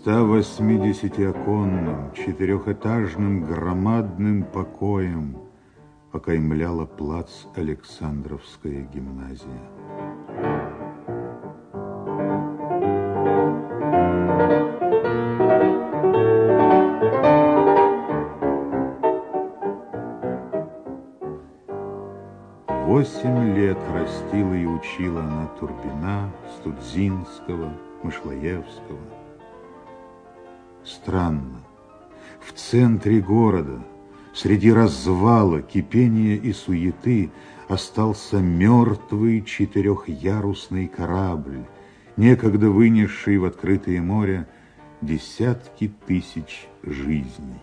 180-оконным, четырехэтажным громадным покоем окаймляла плац Александровская гимназия. Восемь лет растила и учила она Турбина, Студзинского, Мышлоевского. Странно, в центре города, среди развала, кипения и суеты, остался мертвый четырехярусный корабль, некогда вынесший в открытое море десятки тысяч жизней.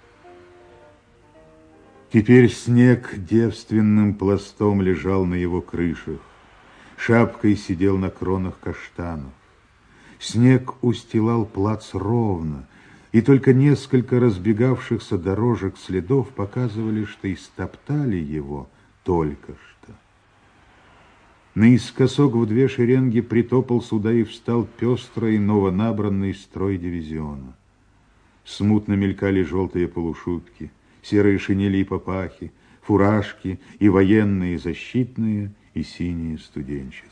Теперь снег девственным пластом лежал на его крышах, шапкой сидел на кронах каштанов. Снег устилал плац ровно, и только несколько разбегавшихся дорожек следов показывали, что истоптали его только что. Наискосок в две шеренги притопал сюда и встал пестрый новонабранный строй дивизиона. Смутно мелькали желтые полушубки, серые шинели и папахи, фуражки и военные защитные, и синие студенческие.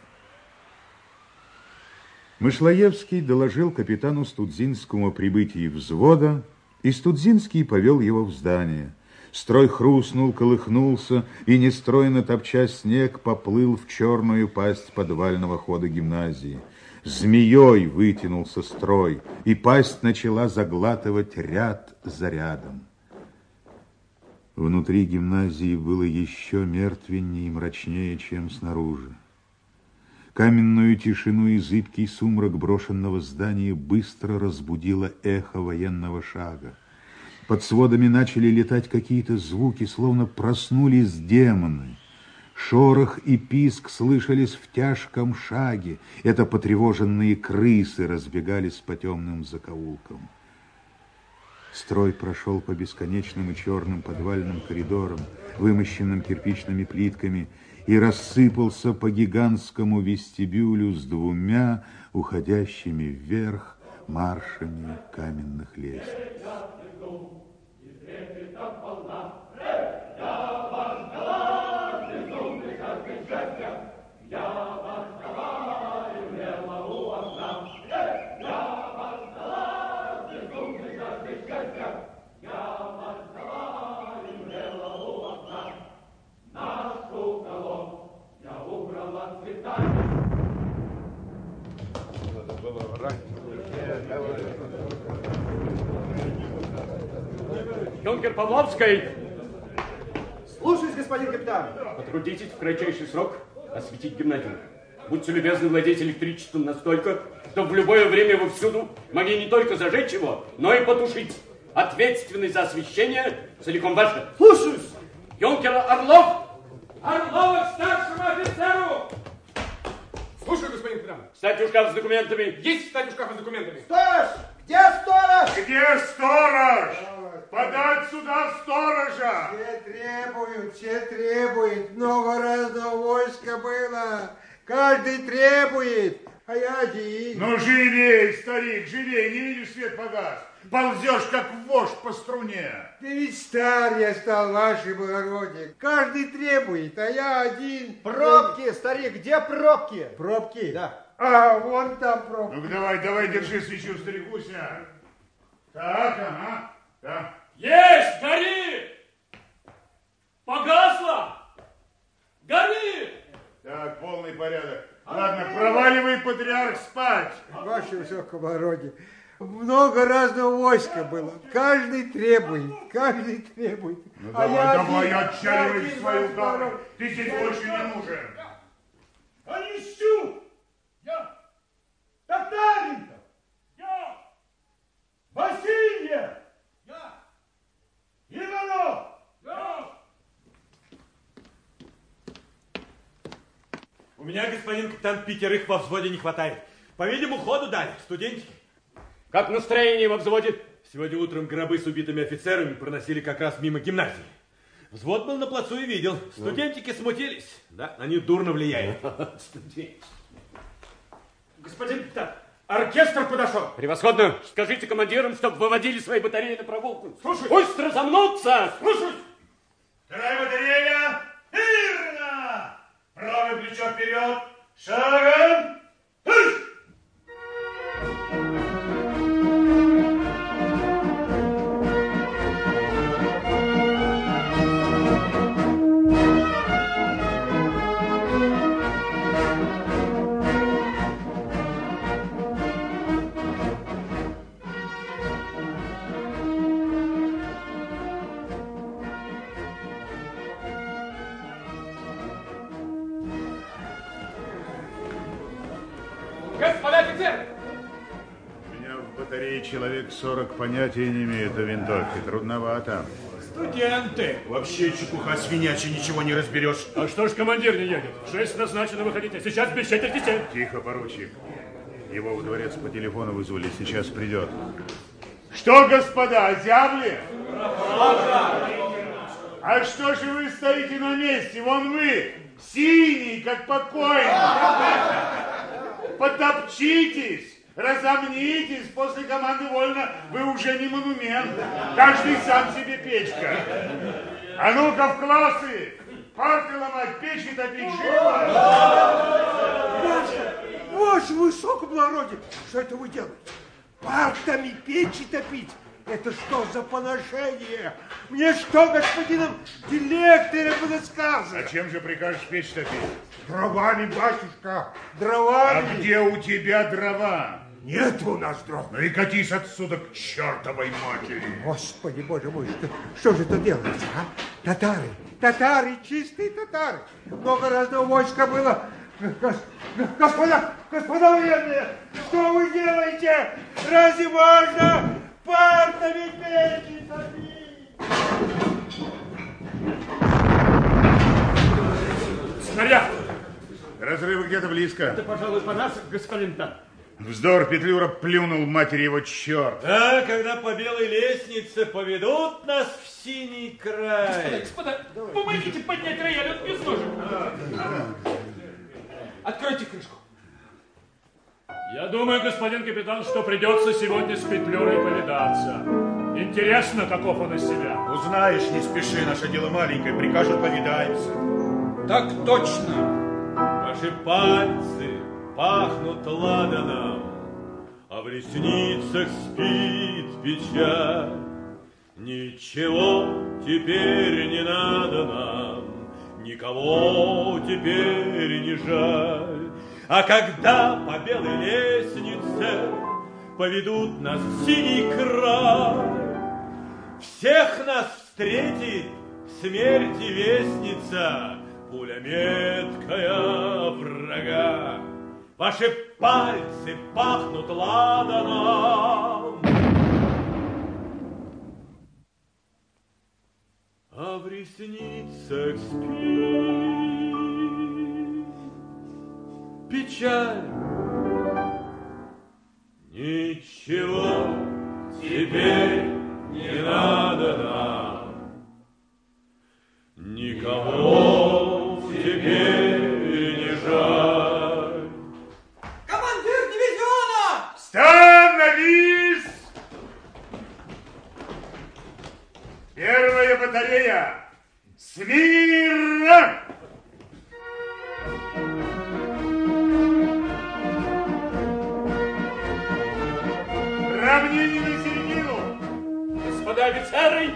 Мышлоевский доложил капитану Студзинскому о прибытии взвода, и Студзинский повел его в здание. Строй хрустнул, колыхнулся, и, нестройно топча снег, поплыл в черную пасть подвального хода гимназии. Змеей вытянулся строй, и пасть начала заглатывать ряд за рядом. Внутри гимназии было еще мертвеннее и мрачнее, чем снаружи. Каменную тишину и зыбкий сумрак брошенного здания быстро разбудило эхо военного шага. Под сводами начали летать какие-то звуки, словно проснулись демоны. Шорох и писк слышались в тяжком шаге. Это потревоженные крысы разбегались по темным закоулкам. Строй прошел по бесконечным и черным подвальным коридорам, вымощенным кирпичными плитками, и рассыпался по гигантскому вестибюлю с двумя уходящими вверх маршами каменных лестниц. Юнкер Павловский! Слушаюсь, господин капитан. Потрудитесь в кратчайший срок осветить гимназию. Будьте любезны владеть электричеством настолько, чтобы в любое время вы всюду могли не только зажечь его, но и потушить. Ответственность за освещение целиком ваша. Слушаюсь. Юнкер Орлов! Орлова к старшему офицеру! Слушаю, господин капитан. Встать у шкафа с документами. Есть встать у шкафа с документами. Сторож! Где сторож? Где сторож? Подать сюда сторожа! Все требуют. Много разного войска было. Каждый требует, а я один. Ну, живей, старик, живей, не видишь, свет погас. Ползешь, как вождь по струне. Да ведь стар я стал, ваше благородие. Каждый требует, а я один. Пробки, старик, где пробки? Пробки? Да. А, вон там пробки. Ну-ка, давай, держи свечу, старикуся. Так, ага, да. Есть! Горит! Погасло! Горит! Так, полный порядок. Ладно, проваливай, патриарх, спать. Ваше высокоблагородие, много разного войска было. Каждый требует. Ну, давай, отчаливай в свою камеру. Ты здесь больше не нужен. Онищук! Я. Татаренко! Я. Васильев! Я. Иванов! Я. У меня, господин капитан, 5 во взводе не хватает. По-видимому, ходу дали, студентики. Как настроение во взводе? Сегодня утром гробы с убитыми офицерами проносили как раз мимо гимназии. Взвод был на плацу и видел. Студентики смутились. Да, они дурно влияют. Студентики. Господин капитан, Оркестр подошел. Превосходно. Скажите командирам, чтобы выводили свои батареи на прогулку. Слушай. Пусть разомнутся. Слушай. Вторая батарея. Верно! Правое плечо вперед. Шагом. Хыщ! Господа офицеры! У меня в батарее человек 40 понятия не имеют о винтовке. Трудновато. Студенты. Вообще чепуха свинячья, ничего не разберешь. А что ж командир не едет? 6 назначено выходить, а сейчас без четверти 7. Тихо, поручик. Его в дворец по телефону вызвали, сейчас придет. Что, господа, озябли? А что же вы стоите на месте? Вон вы, синий, как покойник. Потопчитесь, разомнитесь. После команды вольно вы уже не монумент. Каждый сам себе печка. А ну-ка в классы. Парты ломать, печи топить, живо. Ваше высокоблагородие, что это вы делаете? Партами печи топить? Это что за поношение? Мне что, господином директоре было сказано? А чем же прикажешь печь топить? Дровами, батюшка, А дровами. где у тебя дрова? Нет у нас дров. Ну и катись отсюда к чертовой матери. Господи, боже мой, что же это делается, а? Татары, чистые татары. Много разного войска было. Господа военные, что вы делаете? Разве можно партами печи топить? Снаряд! Разрывы где-то близко. Это, пожалуй, по нас, господин Тан. Вздор, Петлюра плюнул, матери его черт. Да, когда по белой лестнице поведут нас в синий край. Господа, помогите поднять рояль, он без ножек. Откройте крышку. Я думаю, господин капитан, что придется сегодня с Петлюрой повидаться. Интересно, каков он из себя. Узнаешь, не спеши, наше дело маленькое, прикажут, повидаемся. Так точно. Ваши пальцы пахнут ладаном, а в ресницах спит печаль. Ничего теперь не надо нам, никого теперь не жаль. А когда по белой лестнице поведут нас в синий край, всех нас встретит смерти вестница, пуля меткая врага. Ваши пальцы пахнут ладаном, а в ресницах спит печаль. Ничего теперь не надо нам, никого теперь не жаль. Командир дивизиона! Становись! Первая батарея! Смирно! Равнение на середину! Господа офицеры!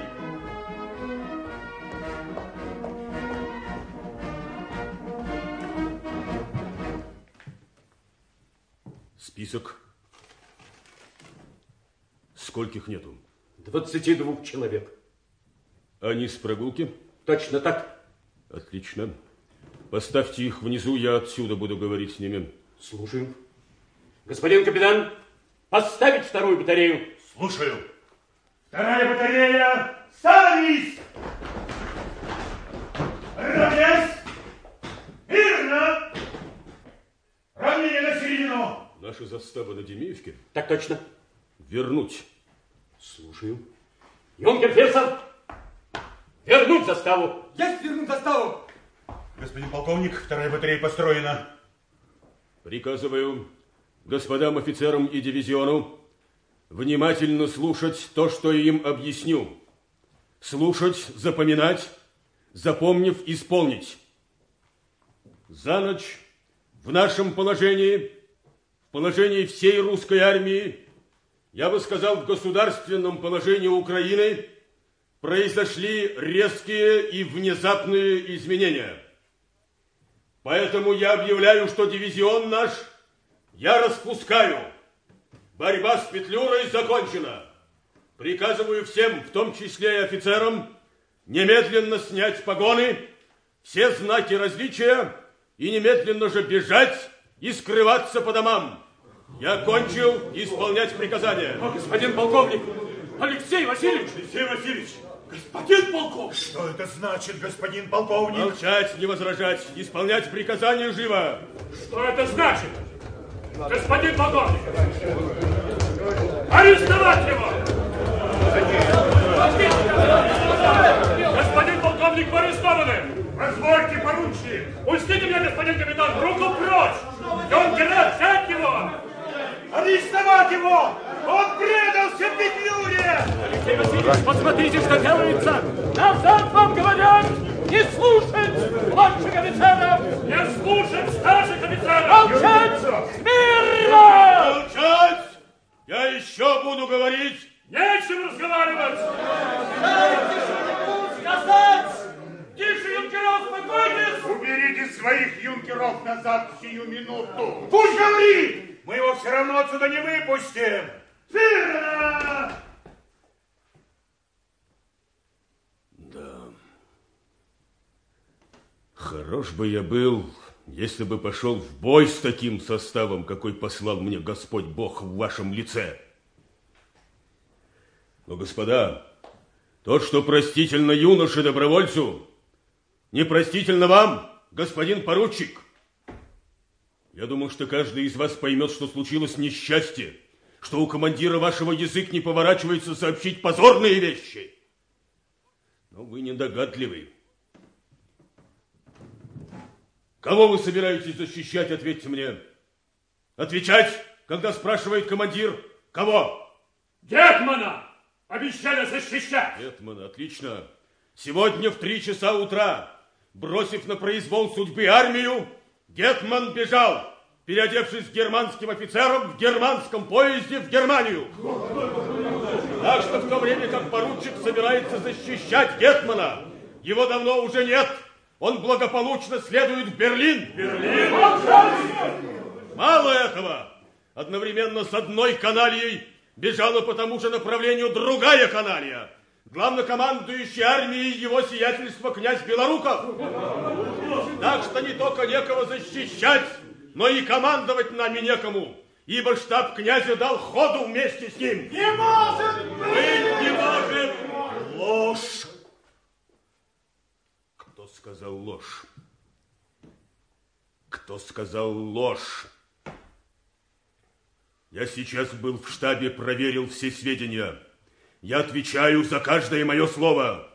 Список. Скольких нету? 22 человек. Они с прогулки? Точно так. Отлично. Поставьте их внизу, я отсюда буду говорить с ними. Слушаю. Господин капитан, поставить вторую батарею. Слушаю. Вторая батарея! Становись! Равнясь! Верно! Равнение на середину! Наша застава на Демеевке? Так точно. Вернуть. Слушаю. Юнкер Фирсов, вернуть заставу. Есть вернуть заставу. Господин полковник, вторая батарея построена. Приказываю господам офицерам и дивизиону внимательно слушать то, что я им объясню. Слушать, запоминать, запомнив, исполнить. За ночь в нашем положении, в положении всей русской армии, я бы сказал, в государственном положении Украины, произошли резкие и внезапные изменения. Поэтому я объявляю, что дивизион наш я распускаю. Борьба с Петлюрой закончена. Приказываю всем, в том числе и офицерам, немедленно снять погоны, все знаки различия и немедленно же бежать и скрываться по домам. Я кончил исполнять приказания. Господин полковник, Алексей Васильевич! Алексей Васильевич! Господин полковник! Что это значит, господин полковник? Молчать, не возражать, исполнять приказания живо. Что это значит? Господин полковник! Арестовать его! Господин полковник, вы арестованы! Позвольте, поручик! Пустите меня, господин капитан, руку прочь! Юнкера, взять его! Арестовать его! Он предался Петлюре! Алексей Васильевич, посмотрите, что делается! Назад вам говорят! Не слушать младших офицеров! Не слушать старших офицеров! Молчать! Смирно! Молчать! Я еще буду говорить. Нечем разговаривать! Сказать! Тише, юнкеров, успокойтесь! Уберите своих юнкеров назад сию минуту! Пусть говорит! Мы его все равно отсюда не выпустим! Смирно! Да. Хорош бы я был, если бы пошел в бой с таким составом, какой послал мне Господь Бог в вашем лице. Но, господа, то, что простительно юноше-добровольцу, непростительно вам, господин поручик. Я думаю, что каждый из вас поймет, что случилось несчастье, что у командира вашего язык не поворачивается сообщить позорные вещи. Но вы недогадливы. Кого вы собираетесь защищать, ответьте мне. Отвечать, когда спрашивает командир, кого? Гетмана! Обещали защищать! Гетмана, отлично. Сегодня в 3 часа утра, бросив на произвол судьбы армию, Гетман бежал, переодевшись германским офицером в германском поезде в Германию. Так что в то время, как поручик собирается защищать Гетмана, его давно уже нет. Он благополучно следует в Берлин. Берлин! Мало этого. Одновременно с одной канальей бежала по тому же направлению другая каналья. Главнокомандующий армией его сиятельство князь Белоруков. Так что не только некого защищать, но и командовать нами некому, ибо штаб князя дал ходу вместе с ним. Не может быть! Не может! Ложь! Кто сказал ложь? Кто сказал ложь? Я сейчас был в штабе, проверил все сведения. Я отвечаю за каждое мое слово.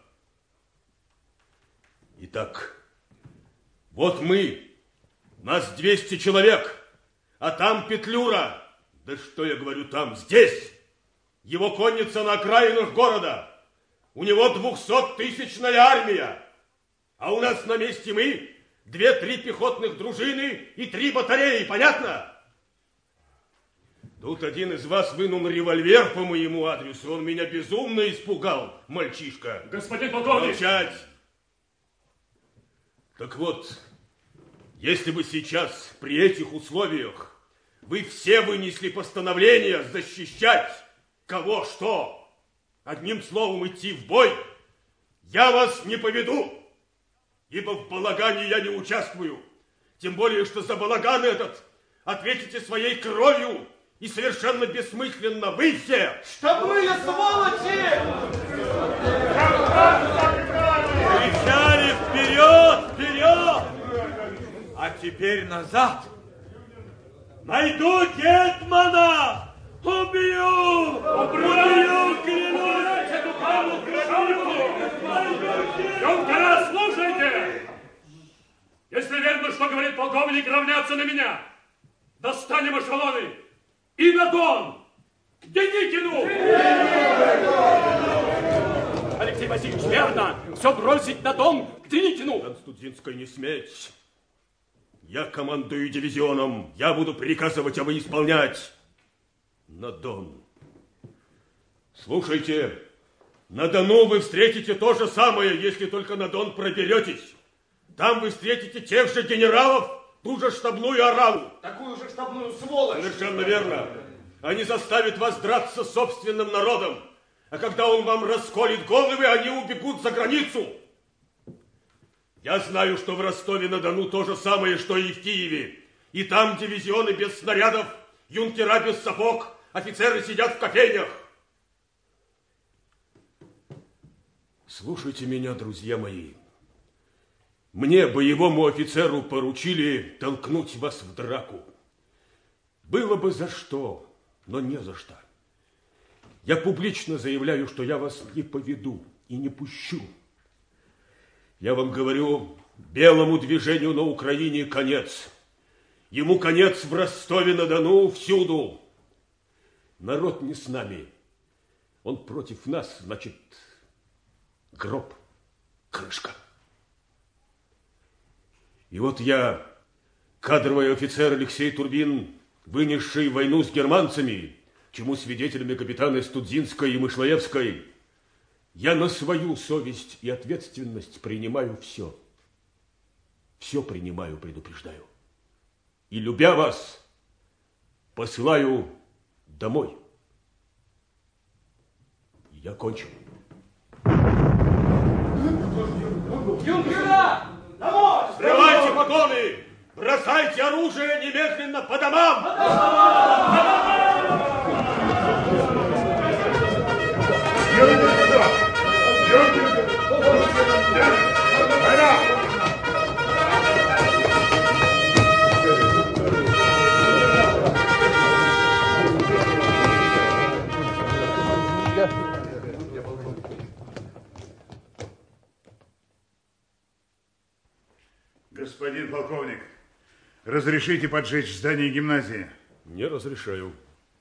Итак, вот мы, нас 200 человек, а там Петлюра. Да что я говорю там, здесь. Его конница на окраинах города. У него 200-тысячная армия. А у нас на месте мы, 2-3 пехотных дружины и 3 батареи, понятно? Тут один из вас вынул револьвер по моему адресу. Он меня безумно испугал, мальчишка. Господин полковник! Молчать! Так вот, если бы сейчас при этих условиях вы все вынесли постановление защищать кого что, одним словом идти в бой, я вас не поведу, ибо в балагане я не участвую. Тем более, что за балаган этот ответите своей кровью, и совершенно бессмысленно вы все. Что были, сволочи! Кричали вперед, вперед! А теперь назад! Найду Гетмана! Убью! Убью, клянусь! Эту Павлу Крышовнику! Юнкера, слушайте! Если верно, что говорит полковник, равняться на меня. Достанем эшелоны и на Дон, к Деникину! Алексей Васильевич, верно, все бросить на Дон, к Деникину! Констудинской не сметь. Я командую дивизионом, я буду приказывать, а вы исполнять. На Дон. Слушайте, на Дону вы встретите то же самое, если только на Дон проберетесь. Там вы встретите тех же генералов, ту же штабную ораву. Такую же штабную сволочь. Совершенно верно. Они заставят вас драться с собственным народом. А когда он вам расколет головы, они убегут за границу. Я знаю, что в Ростове-на-Дону то же самое, что и в Киеве. И там дивизионы без снарядов, юнкера без сапог, офицеры сидят в кофейнях. Слушайте меня, друзья мои. Мне, боевому офицеру, поручили толкнуть вас в драку. Было бы за что, но не за что. Я публично заявляю, что я вас не поведу и не пущу. Я вам говорю, белому движению на Украине конец. Ему конец в Ростове-на-Дону, всюду. Народ не с нами. Он против нас, значит, гроб, крышка. И вот я, кадровый офицер Алексей Турбин, вынесший войну с германцами, чему свидетелями капитаны Студзинской и Мышлоевской, я на свою совесть и ответственность принимаю все. Все принимаю, предупреждаю. И, любя вас, посылаю домой. Я кончил. Юнкера! Домой! Срывайте погоны! Бросайте оружие немедленно по домам! Господин полковник, разрешите поджечь здание гимназии? Не разрешаю.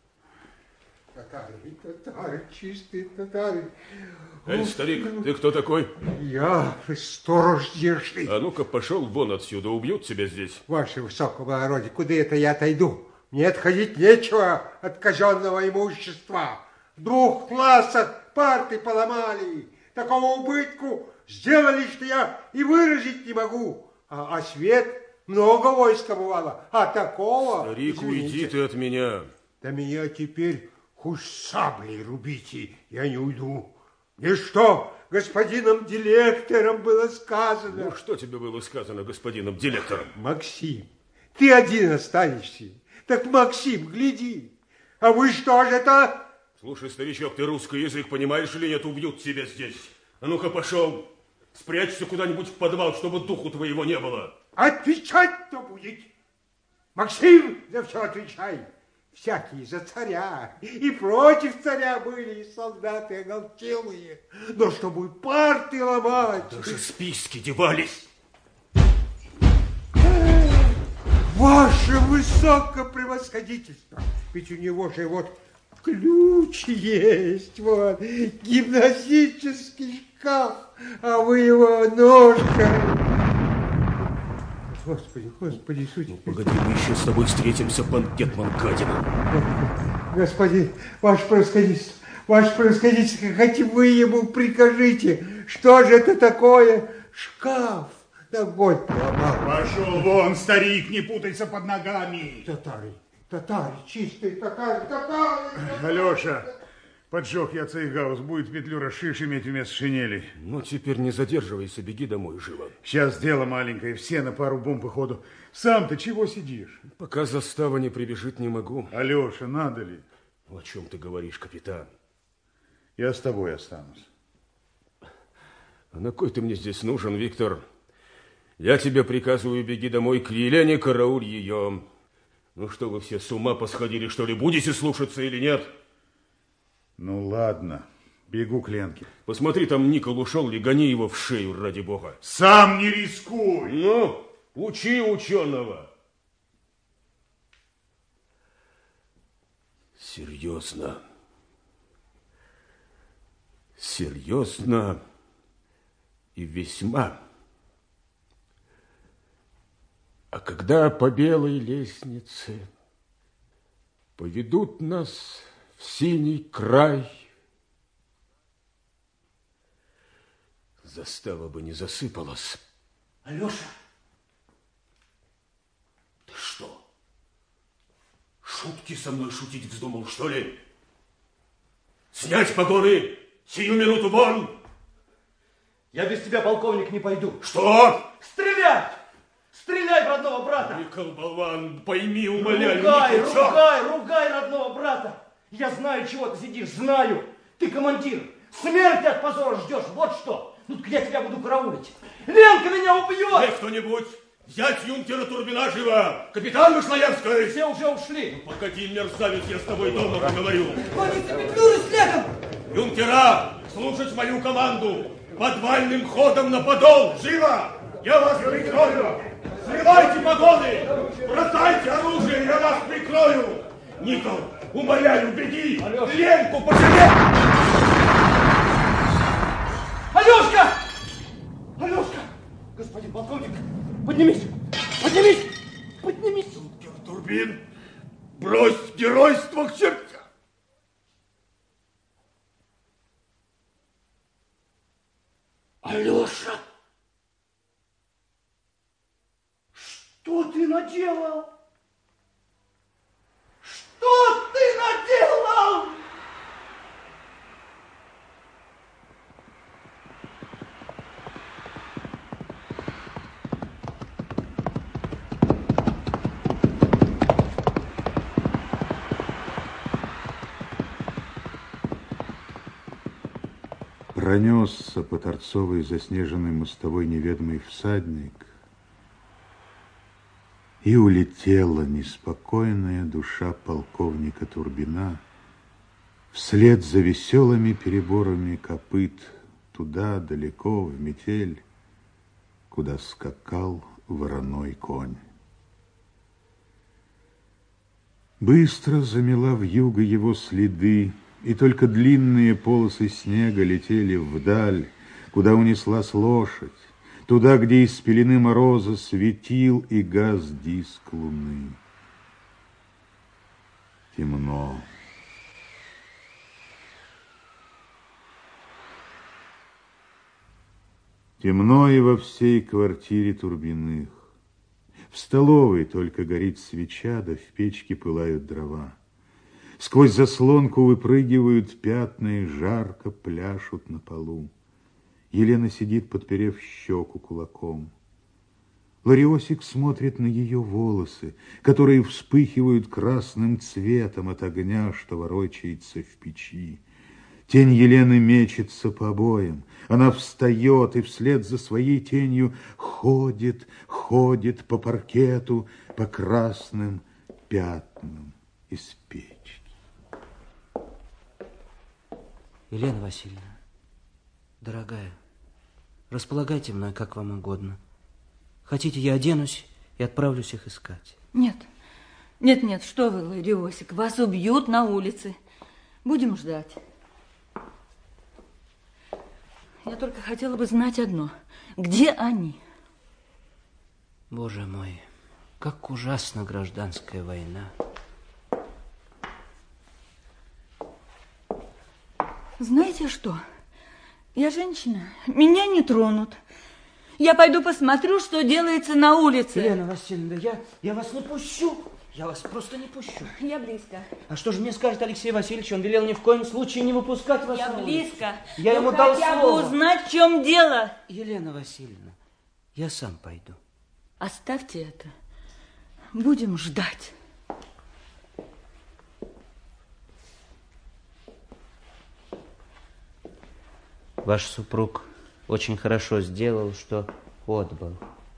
Татары, чистые татары. Эй, старик, ты кто такой? Я сторож здешний. А ну-ка, пошел вон отсюда, убьют тебя здесь. Ваше высокоблагородие, куда это я отойду? Мне отходить нечего от казенного имущества. В 2 классах парты поломали. Такого убытку сделали, что я и выразить не могу. А свет много войска бывало, а такого... Старик, извините, уйди ты от меня. да меня теперь хоть саблей рубите, я не уйду. И что господином директором было сказано? Ну, что тебе было сказано господином директором? Максим, ты один останешься. Так, Максим, гляди. А вы что же это? Слушай, старичок, ты русский язык понимаешь или нет? Убьют тебя здесь. А ну-ка, пошел. Спрячься куда-нибудь в подвал, чтобы духу твоего не было. Отвечать-то будет. Максим, за все отвечай. Всякие за царя и против царя были и солдаты оголтелые. Но чтобы парты ломать... Даже списки девались. Ваше высокопревосходительство. Ведь у него же вот ключ есть. Вот гимназический шкаф. А вы его ножкой. Господи, Господи, Иисусе. Ну, погоди, мы еще с тобой встретимся, пан Гетман Кадина. Господин, ваше превосходительство, хоть вы ему прикажите, что же это такое? Шкаф. Да год поломал. Пошел вон, старик, не путайся под ногами. Татары, чистые татары. Алеша, поджег я цейгаус, будет петлю расширь иметь вместо шинели. Ну, теперь не задерживайся, беги домой живо. Сейчас дело маленькое, все на пару бомб и ходу. Сам-то чего сидишь? Пока застава не прибежит, не могу. Алеша, надо ли? О чем ты говоришь, капитан? Я с тобой останусь. А на кой ты мне здесь нужен, Виктор? Я тебе приказываю, беги домой к Елене, карауль ее. Ну что вы все с ума посходили, что ли? Будете слушаться или нет? Ну ладно, бегу к Ленке. Посмотри, там Никол ушел ли, гони его в шею, ради бога. Сам не рискуй. Ну, учи ученого. Серьезно. Серьезно и весьма. А когда по белой лестнице поведут нас в синий край, застава бы не засыпалась. Алеша, ты что? Шутки со мной шутить вздумал, что ли? Снять погоны, сию минуту вон! Я без тебя, полковник, не пойду. Что? Стрелять! Стреляй в родного брата! Никол, болван, пойми, умоляю, Ругай родного брата! Я знаю, чего ты сидишь, знаю! Ты командир! Смерти от позора ждешь, вот что! Ну, я тебя буду караулить! Ленка меня убьет! Эй, кто-нибудь, взять юнкера Турбина живо! Капитан Вышноевский! Все уже ушли! Ну, погоди, мерзавец, я с тобой дома поговорю. Конница метнулась следом! Юнкера, слушать мою команду! Подвальным ходом на подол! Живо! Я вас прикрою! Срывайте погоны! Бросайте оружие, я вас прикрою! Никол, умоляю, беги! Ленку пожалей! Алешка! Алешка! Господин полковник, поднимись! Поднимись! Поднимись! Юнкер Турбин, брось геройство к чертям! Алеша! Что ты наделал? Что ты наделал? Пронесся по торцовой заснеженной мостовой неведомый всадник, и улетела неспокойная душа полковника Турбина вслед за веселыми переборами копыт туда, далеко, в метель, куда скакал вороной конь. Быстро замела вьюга его следы, и только длинные полосы снега летели вдаль, куда унеслась лошадь, туда, где из пелены мороза светил и гас диск луны. Темно. Темно и во всей квартире Турбиных. В столовой только горит свеча, да в печке пылают дрова. Сквозь заслонку выпрыгивают пятна и жарко пляшут на полу. Елена сидит, подперев щеку кулаком. Лариосик смотрит на ее волосы, которые вспыхивают красным цветом от огня, что ворочается в печи. Тень Елены мечется по обоям. Она встает и вслед за своей тенью ходит по паркету, по красным пятнам из печки. Елена Васильевна, дорогая, располагайте мной, как вам угодно. Хотите, я оденусь и отправлюсь их искать? Нет, нет, нет, что вы, Лариосик, вас убьют на улице. Будем ждать. Я только хотела бы знать одно. Где они? Боже мой, как ужасна гражданская война. Знаете что? Я женщина, меня не тронут. Я пойду посмотрю, что делается на улице. Елена Васильевна, я вас не пущу. Я вас просто не пущу. Я близко. А что же мне скажет Алексей Васильевич? Он велел ни в коем случае не выпускать вас Я на улицу. близко. Я ему дал хотя слово. бы узнать, в чем дело. Елена Васильевна, я сам пойду. Оставьте это. Будем ждать. Ваш супруг очень хорошо сделал, что отбыл.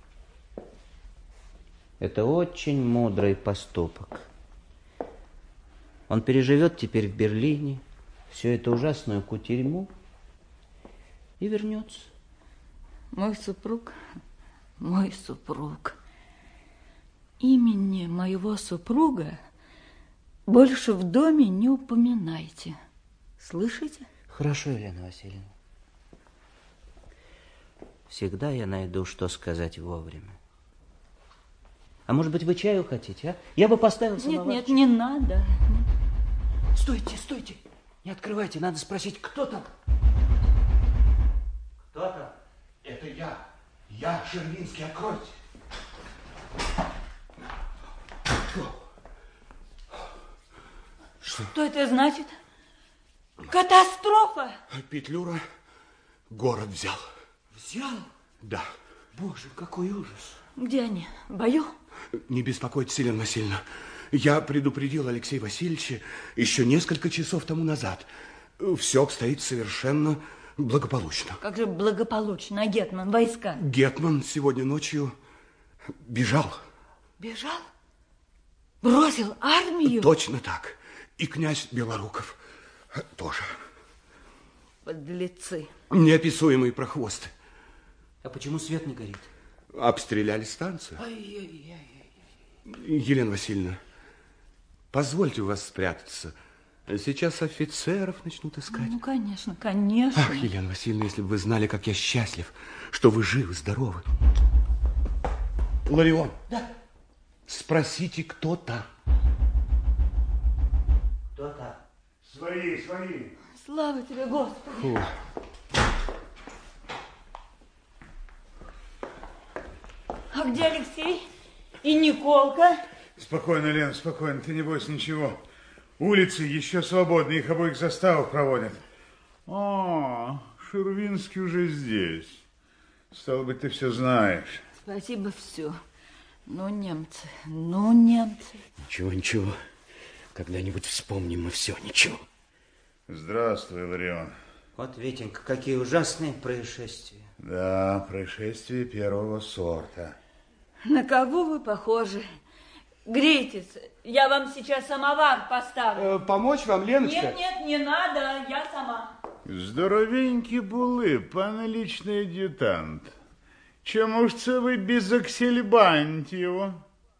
Это очень мудрый поступок. Он переживет теперь в Берлине всю эту ужасную кутерьму и вернется. Мой супруг. Имени моего супруга больше в доме не упоминайте. Слышите? Хорошо, Елена Васильевна. Всегда я найду, что сказать вовремя. А может быть, вы чаю хотите, а? Я бы поставил самовар. Нет, не надо. Стойте, стойте. Не открывайте, надо спросить, кто там? Кто там? Это я. Я Шервинский, откройте. Что это значит? Катастрофа! Петлюра город взял. Взял? Да. Боже, какой ужас. Где они? В бою? Не беспокойтесь, Елена Васильевна. Я предупредил Алексея Васильевича еще несколько часов тому назад. Все обстоит совершенно благополучно. Как же благополучно, гетман, войска? Гетман сегодня ночью бежал. Бежал? Бросил армию? Точно так. И князь Белоруков тоже. Подлецы. Неописуемые прохвосты. А почему свет не горит? Обстреляли станцию. Елена Васильевна, позвольте у вас спрятаться. Сейчас офицеров начнут искать. Ну, конечно, конечно. Ах, Елена Васильевна, если бы вы знали, как я счастлив, что вы живы, здоровы. Ларион. Да. Спросите, кто там. Кто там? Свои. Слава тебе, Господи. Фу. А где Алексей? И Николка? Спокойно, Лен, спокойно. Ты не бойся ничего. Улицы еще свободны, их обоих заставок проводят. О, Шервинский уже здесь. Стало быть, ты все знаешь. Спасибо, все. Ну, немцы. Ничего. Когда-нибудь вспомним мы все, ничего. Здравствуй, Ларион. Вот, Витенька, какие ужасные происшествия. Да, происшествие первого сорта. На кого вы похожи? Грейтесь, я вам сейчас самовар поставлю. Помочь вам, Леночка? Нет, не надо, я сама. Здоровенький були, пане личний ад'ютант. Чому ж це ви без аксельбантів?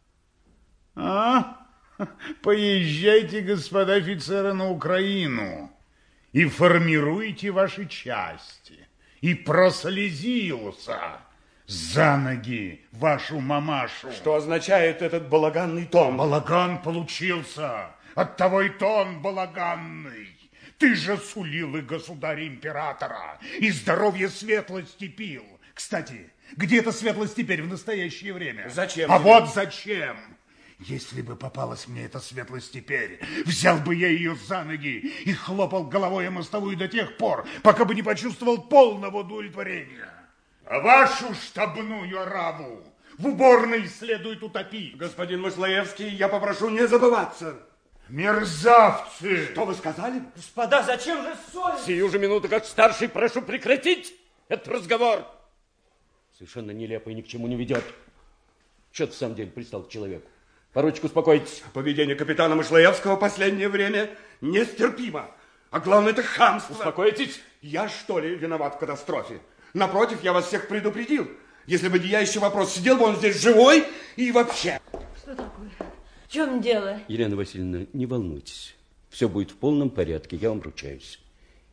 А? Поезжайте, господа офицеры, на Украину и формируйте ваши части. И прослезился за ноги вашу мамашу. Что означает этот балаганный тон? Балаган получился, оттого и тон балаганный. Ты же сулил и государя-императора, и здоровье светлости пил. Кстати, где эта светлость теперь в настоящее время? Зачем? А вот зачем? Если бы попалась мне эта светлость теперь, взял бы я ее за ноги и хлопал головой о мостовую до тех пор, пока бы не почувствовал полного удовлетворения. А вашу штабную ораву в уборной следует утопить. Господин Мышлаевский, я попрошу не забываться. Мерзавцы! Что вы сказали? Господа, зачем же ссориться? Сию же минуту, как старший, прошу прекратить этот разговор. Совершенно нелепо и ни к чему не ведет. Что ты в самом деле пристал к человеку? Поручик, успокойтесь. Поведение капитана Мышлаевского в последнее время нестерпимо. А главное, это хамство. Успокойтесь. Я, что ли, виноват в катастрофе? Напротив, я вас всех предупредил. Если бы не я, еще вопрос, сидел бы он здесь живой и вообще. Что такое? В чем дело? Елена Васильевна, не волнуйтесь. Все будет в полном порядке, я вам ручаюсь.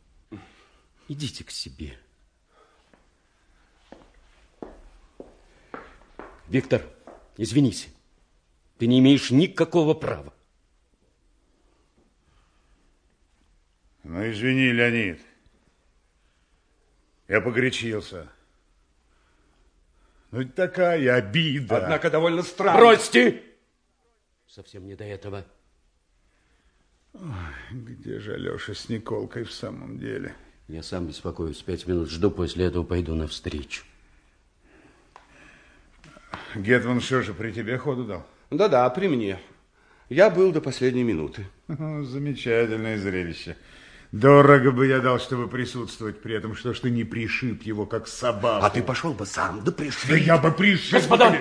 Идите к себе. Виктор, извинись. Ты не имеешь никакого права. Ну, извини, Леонид. Я погорячился. Ну, такая обида. Однако довольно странно. Бросьте! Совсем не до этого. Ой, где же Алеша с Николкой в самом деле? Я сам беспокоюсь. 5 минут жду, после этого пойду навстречу. Гетман что же, при тебе ходу дал? Да-да, при мне. Я был до последней минуты. Замечательное зрелище. Дорого бы я дал, чтобы присутствовать при этом. Что ж ты не пришиб его, как собаку? А ты пошел бы сам, да пришиб. Да я бы пришиб. Господа!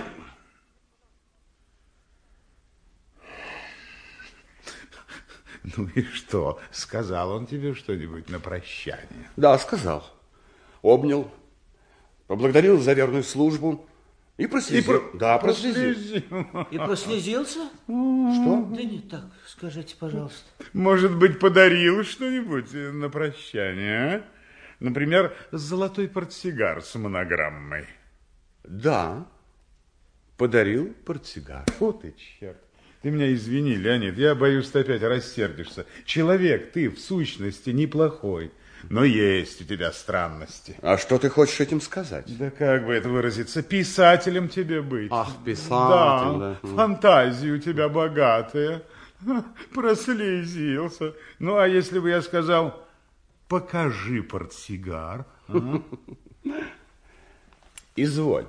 Ну и что? Сказал он тебе что-нибудь на прощание? Да, сказал. Обнял, поблагодарил за верную службу и прослезил. Да, прослезил. И прослезился? Что? Да нет, так, скажите, пожалуйста. Может быть, подарил что-нибудь на прощание, а? Например, золотой портсигар с монограммой. Да, подарил портсигар. Вот и черт. Ты меня извини, Леонид, я боюсь, ты опять рассердишься. Человек ты, в сущности, неплохой, но есть у тебя странности. А что ты хочешь этим сказать? Да как бы это выразиться? Писателем тебе быть. Ах, писатель, да. Фантазия у тебя богатая. Прослезился. Ну, а если бы я сказал, покажи портсигар. Изволь.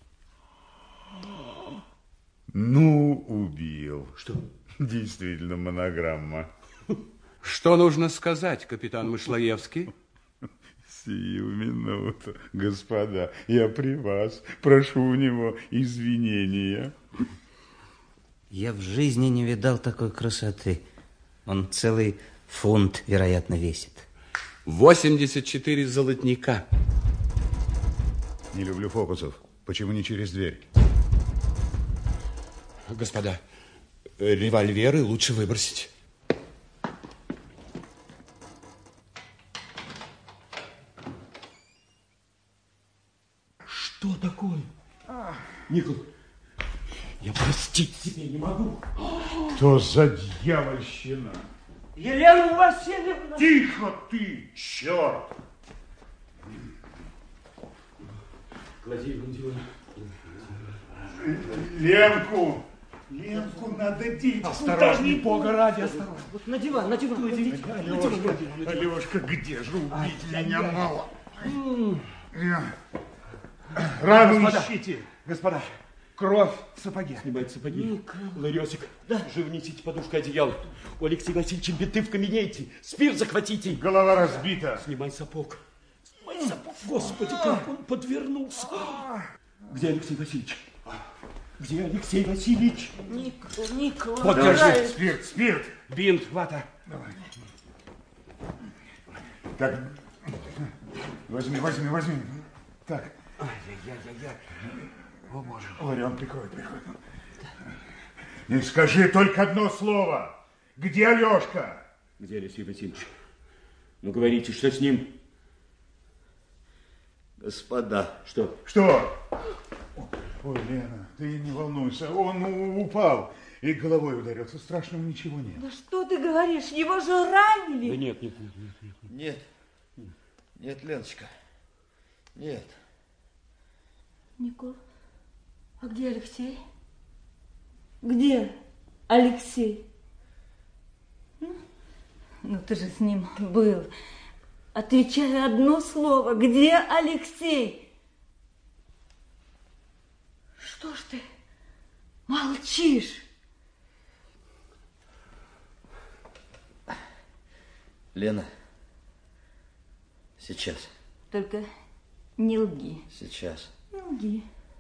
Ну, убил. Что? Действительно, монограмма. Что нужно сказать, капитан Мышлоевский? Сию минуту, господа, я при вас. Прошу у него извинения. Я в жизни не видал такой красоты. Он целый фунт, вероятно, весит. 84 золотника. Не люблю фокусов. Почему не через дверь? Господа, револьверы лучше выбросить. Что такое? Никол, я простить себе не могу. Что за дьявольщина? Елена Васильевна! Тихо ты, черт! Клади его на диван. Ленку! Ленку надо деть. Осторожней, Бога ради, осторожно. Вот на диван кладите. Алешка, где же убить меня мало? Рану ищите. Господа, кровь в сапоге. Снимайте сапоги. Ларёсик, живо несите подушку, одеяло. У Алексея Васильевича бинты в каминете. Спирт захватите. Голова разбита. Снимай сапог. Снимай сапог. Господи, как он подвернулся. Где Алексей Васильевич? Где Алексей Васильевич? Николай. Вот, держи. Спирт. Бинт, вата. Давай. Так, возьми. Так. Ай-яй-яй-яй. О, Боже. Ларион, приходит. Не скажи только одно слово. Где Алешка? Где Алексей Васильевич? Ну, говорите, что с ним? Господа. Что? Ой, Лена, ты не волнуйся. Он упал и головой ударился. Страшного ничего нет. Да что ты говоришь? Его же ранили. Да нет. Нет, Леночка. Нет. Никол, а где Алексей? Где Алексей? Ну, ты же с ним был. Отвечай одно слово. Где Алексей? Что ж ты молчишь? Лена, сейчас. Только не лги. Сейчас. Не лги.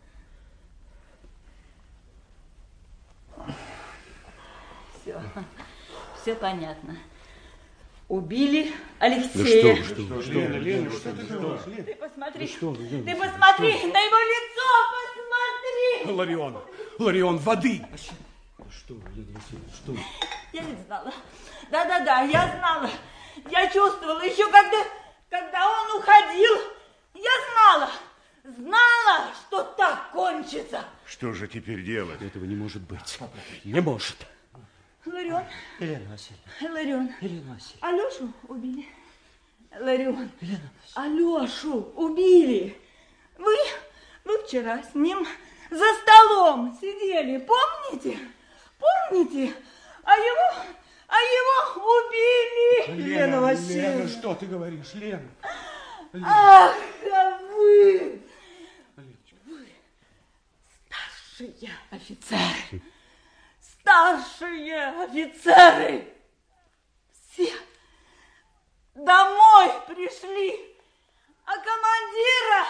Все понятно. Убили Алексея. Что? Лена, что ты делаешь? Ты посмотри, ты посмотри на его лицо, посмотри. Ларион, воды. Что, Лена Васильевна, что? Я ведь знала. Да, я знала. Я чувствовала еще, когда он уходил. Я знала, что так кончится. Что же теперь делать? Этого не может быть. Не может. Ларион. Елена Васильевна. Ларион. Елена Васильевна. Алешу убили. Ларион. Алешу убили. Вы вчера с ним за столом сидели, помните? А его убили. Лена Васильевна. Лена, что ты говоришь, Лена? Ах, а вы старшие офицеры, все домой пришли, а командира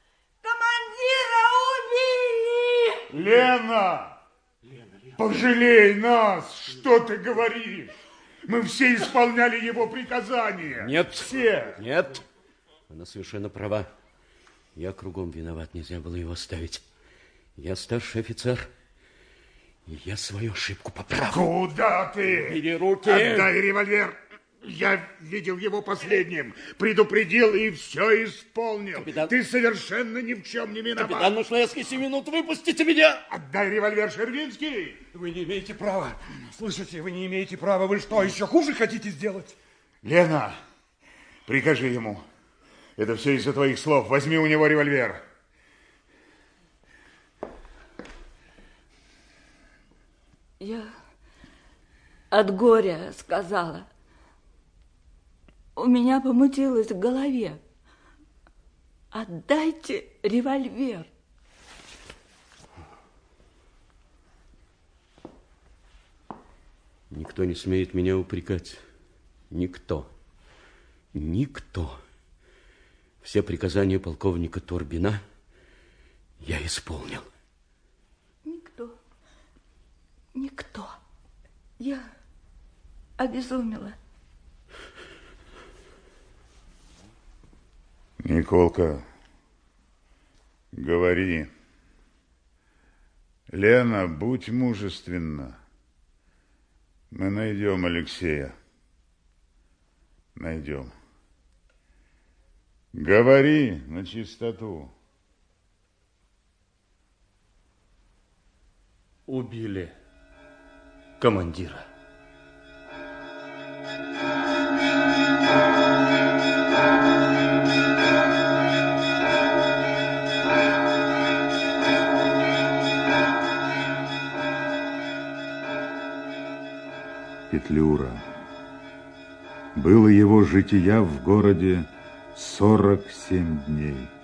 убили. Лена! Пожалей нас! Что ты говоришь? Мы все исполняли его приказания. Нет. Все. Нет. Она совершенно права. Я кругом виноват. Нельзя было его оставить. Я старший офицер. Я свою ошибку поправлю. Куда ты? Бери руки. Отдай револьвер. Я видел его последним, предупредил и все исполнил. Капитан... Ты совершенно ни в чем не виноват. Капитан Мышлевский, 7 минут, выпустите меня. Отдай револьвер, Шервинский. Вы не имеете права. Слышите, вы не имеете права. Вы что, еще хуже хотите сделать? Лена, прикажи ему. Это все из-за твоих слов. Возьми у него револьвер. Я от горя сказала. У меня помутилось в голове. Отдайте револьвер. Никто не смеет меня упрекать. Никто. Никто. Все приказания полковника Турбина я исполнил. Никто. Никто. Я обезумела. Николка, говори. Лена, будь мужественна. Мы найдем Алексея. Найдем. Говори на чистоту. Убили командира. Петлюра. Было его жития в городе 47 дней.